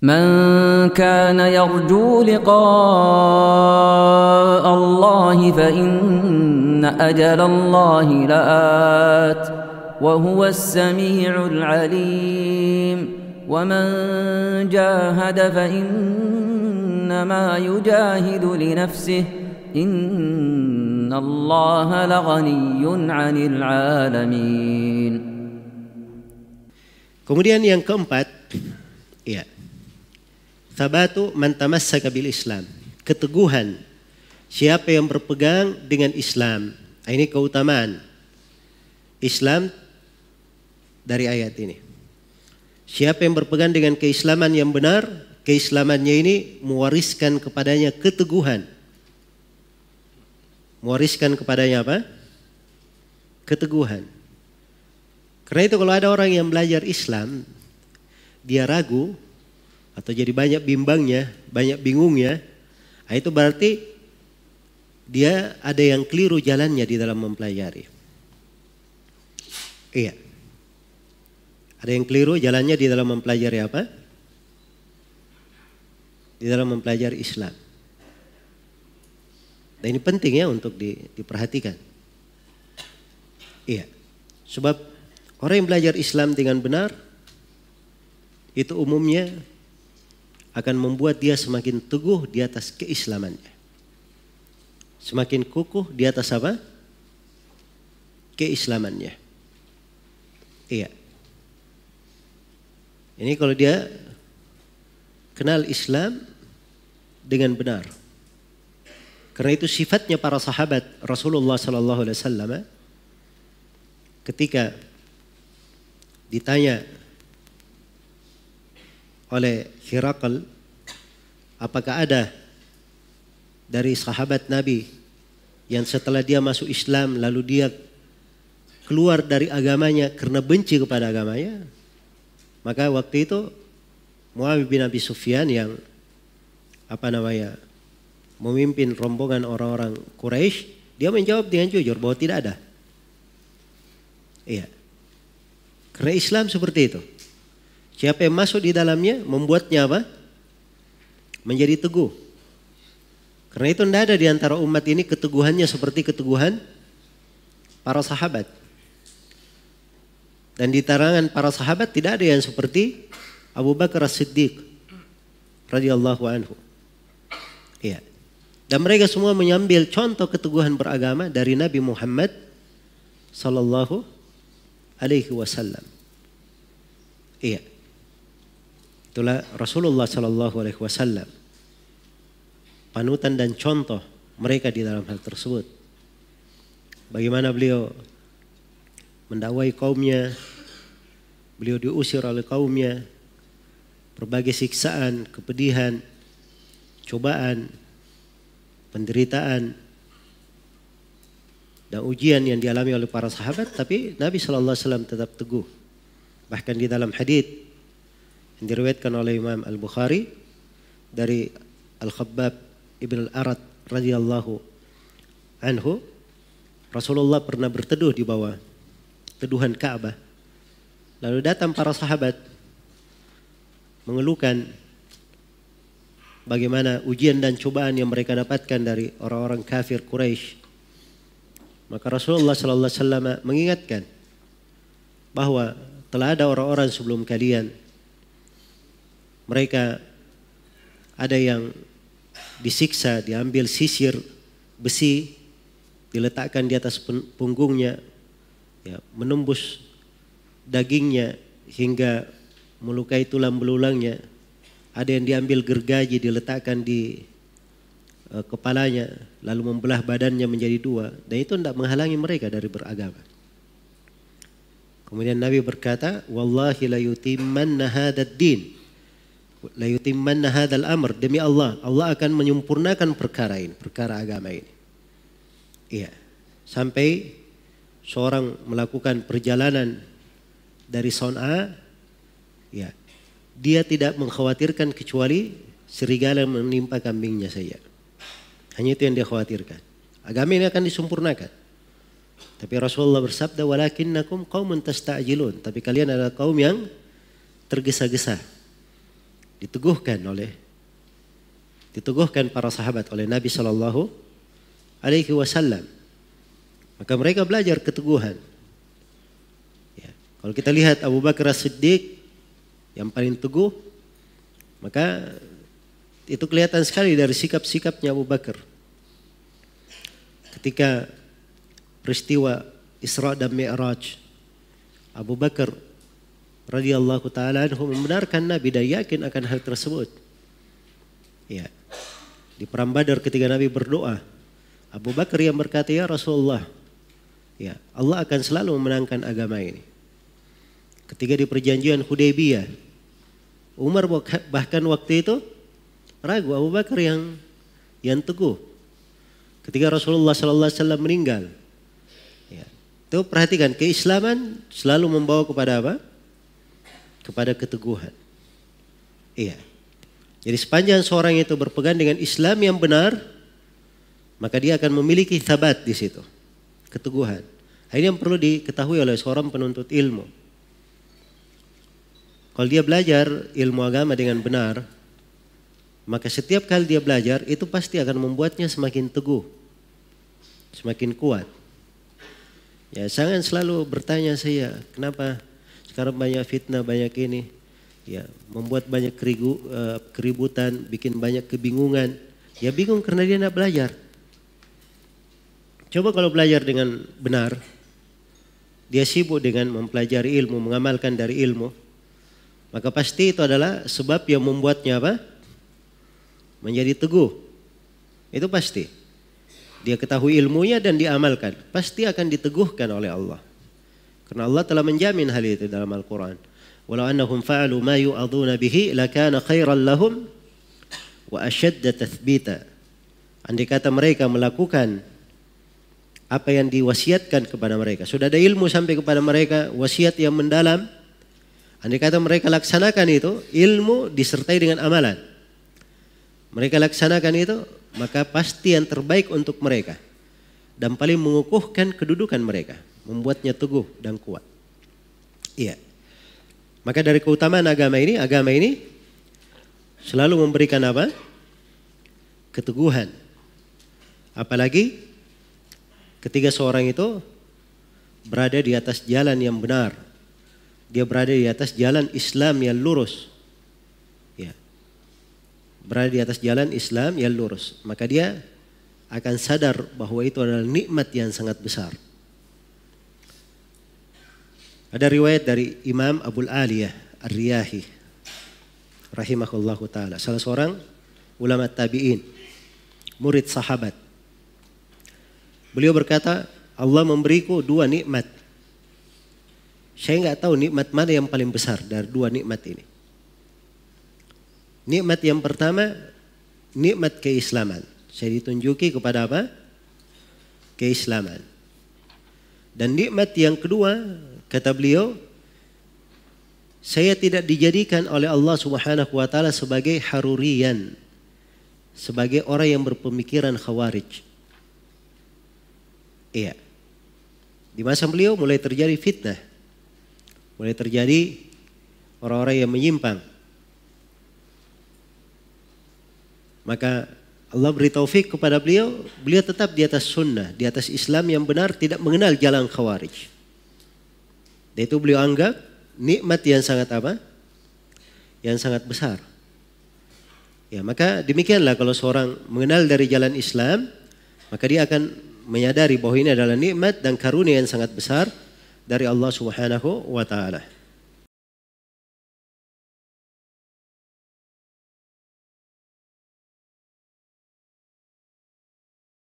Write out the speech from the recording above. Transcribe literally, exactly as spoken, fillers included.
من كان يرجو لقاء الله فإن أجل الله لآت وهو السميع العليم ومن جاهد فإنما يجاهد لنفسه إن الله لغني عن العالمين. Kemudian yang keempat, ya, thabatu man tamassaka bil Islam, keteguhan siapa yang berpegang dengan Islam. Ini keutamaan Islam dari ayat ini. Siapa yang berpegang dengan keislaman yang benar, keislamannya ini mewariskan kepadanya keteguhan. Mewariskan kepadanya apa? Keteguhan. Karena itu kalau ada orang yang belajar Islam, dia ragu atau jadi banyak bimbangnya, banyak bingungnya, itu berarti dia ada yang keliru jalannya di dalam mempelajari. Iya. Ada yang keliru jalannya di dalam mempelajari apa? Di dalam mempelajari Islam. Dan ini penting ya untuk di, diperhatikan. Iya. Sebab orang yang belajar Islam dengan benar itu umumnya akan membuat dia semakin teguh di atas keislamannya. Semakin kukuh di atas apa? Keislamannya. Iya. Ini kalau dia kenal Islam dengan benar. Karena itu sifatnya para sahabat Rasulullah sallallahu alaihi wasallam ketika ditanya oleh Hirakal, apakah ada dari sahabat Nabi yang setelah dia masuk Islam lalu dia keluar dari agamanya karena benci kepada agamanya? Maka waktu itu Muawiyah bin Abi Sufyan yang apa namanya memimpin rombongan orang-orang Quraisy, dia menjawab dengan jujur bahwa tidak ada. Iya. Karena Islam seperti itu. Siapa yang masuk di dalamnya membuatnya apa? Menjadi teguh. Karena itu tidak ada di antara umat ini keteguhannya seperti keteguhan para sahabat. Dan di kalangan para sahabat tidak ada yang seperti Abu Bakar As-Siddiq radhiyallahu anhu. Iya. Dan mereka semua mengambil contoh keteguhan beragama dari Nabi Muhammad sallallahu alaihi wasallam. Iya. Itulah Rasulullah sallallahu alaihi wasallam. Panutan dan contoh mereka di dalam hal tersebut. Bagaimana beliau mendakwai kaumnya, beliau diusir oleh kaumnya, berbagai siksaan, kepedihan, cobaan, penderitaan, dan ujian yang dialami oleh para sahabat, tapi Nabi sallallahu alaihi wasallam tetap teguh. Bahkan di dalam hadits yang diriwayatkan oleh Imam Al-Bukhari dari Al-Khabbab Ibn Al-Arat radhiyallahu anhu, Rasulullah pernah berteduh di bawah teduhan Ka'bah. Lalu datang para sahabat mengeluhkan bagaimana ujian dan cobaan yang mereka dapatkan dari orang-orang kafir Quraisy. Maka Rasulullah sallallahu alaihi wasallam mengingatkan bahwa telah ada orang-orang sebelum kalian, mereka ada yang disiksa, diambil sisir besi, diletakkan di atas punggungnya, ya, menembus dagingnya hingga melukai tulang belulangnya. Ada yang diambil gergaji, diletakkan di uh, kepalanya, lalu membelah badannya menjadi dua. Dan itu tidak menghalangi mereka dari beragama. Kemudian Nabi berkata, wallahi la yutimmanna hadzal din, la yutimmanna hadzal amr, demi Allah, Allah akan menyempurnakan perkara ini, perkara agama ini. Iya. Sampai seorang melakukan perjalanan dari Son'a, ya, dia tidak mengkhawatirkan kecuali serigala menimpa kambingnya saja. Hanya itu yang dia khawatirkan. Agama ini akan disempurnakan. Tapi Rasulullah bersabda, walakinnakum qaumun tasta'jilun, tapi kalian adalah kaum yang tergesa-gesa diteguhkan oleh diteguhkan para sahabat oleh Nabi Shallallahu Alaihi Wasallam. Maka mereka belajar keteguhan. Ya. Kalau kita lihat Abu Bakar As-Siddiq yang paling teguh, maka itu kelihatan sekali dari sikap-sikapnya Abu Bakar. Ketika peristiwa Isra dan Mi'raj, Abu Bakar radhiyallahu taala anhu membenarkan Nabi dan yakin akan hal tersebut. Ya. Di perang Badar ketika Nabi berdoa, Abu Bakar yang berkata, ya Rasulullah, ya Allah akan selalu memenangkan agama ini. Ketika di perjanjian Hudaybiyah, Umar bahkan waktu itu ragu, Abu Bakar yang yang teguh. Ketika Rasulullah Sallallahu Alaihi Wasallam meninggal, ya, itu perhatikan keislaman selalu membawa kepada apa? Kepada keteguhan. Iya. Jadi sepanjang seorang itu berpegang dengan Islam yang benar, maka dia akan memiliki thabat di situ, keteguhan. Ini yang perlu diketahui oleh seorang penuntut ilmu. Kalau dia belajar ilmu agama dengan benar, maka setiap kali dia belajar itu pasti akan membuatnya semakin teguh, semakin kuat. Ya, jangan selalu bertanya saya, kenapa sekarang banyak fitnah, banyak ini, ya, membuat banyak kerigu, uh, keributan, bikin banyak kebingungan. Ya bingung karena dia tidak belajar. Coba kalau belajar dengan benar, dia sibuk dengan mempelajari ilmu, mengamalkan dari ilmu, maka pasti itu adalah sebab yang membuatnya apa? Menjadi teguh. Itu pasti. Dia ketahui ilmunya dan diamalkan, pasti akan diteguhkan oleh Allah. Karena Allah telah menjamin hal itu dalam Al-Quran. Walau annahum fa'alu ma yu'aduna bihi lakana khairan lahum wa ashadda tathbita. Andai kata mereka melakukan apa yang diwasiatkan kepada mereka, sudah ada ilmu sampai kepada mereka, wasiat yang mendalam, andai kata mereka laksanakan itu, ilmu disertai dengan amalan, mereka laksanakan itu, maka pasti yang terbaik untuk mereka dan paling mengukuhkan kedudukan mereka, membuatnya teguh dan kuat. Iya. Maka dari keutamaan agama ini, agama ini selalu memberikan apa? Keteguhan. Apalagi ketika seorang itu berada di atas jalan yang benar, dia berada di atas jalan Islam yang lurus. Ya. Berada di atas jalan Islam yang lurus, maka dia akan sadar bahwa itu adalah nikmat yang sangat besar. Ada riwayat dari Imam Abul Aliyah Ar-Riyahi rahimahullahu ta'ala, salah seorang ulama tabi'in, murid sahabat. Beliau berkata, Allah memberiku dua nikmat. Saya enggak tahu nikmat mana yang paling besar dari dua nikmat ini. Nikmat yang pertama, nikmat keislaman. Saya ditunjuki kepada apa? Keislaman. Dan nikmat yang kedua, kata beliau, saya tidak dijadikan oleh Allah Subhanahu wa taala sebagai haruriyan, sebagai orang yang berpemikiran khawarij. Iya. Di masa beliau mulai terjadi fitnah. Mulai terjadi orang-orang yang menyimpang. Maka Allah beri taufik kepada beliau, beliau tetap di atas sunnah, di atas Islam yang benar, tidak mengenal jalan khawarij. Dan itu beliau anggap nikmat yang sangat apa? Yang sangat besar. Ya, maka demikianlah kalau seorang mengenal dari jalan Islam, maka dia akan menyadari bahwa ini adalah nikmat dan karunia yang sangat besar dari Allah Subhanahu wa taala.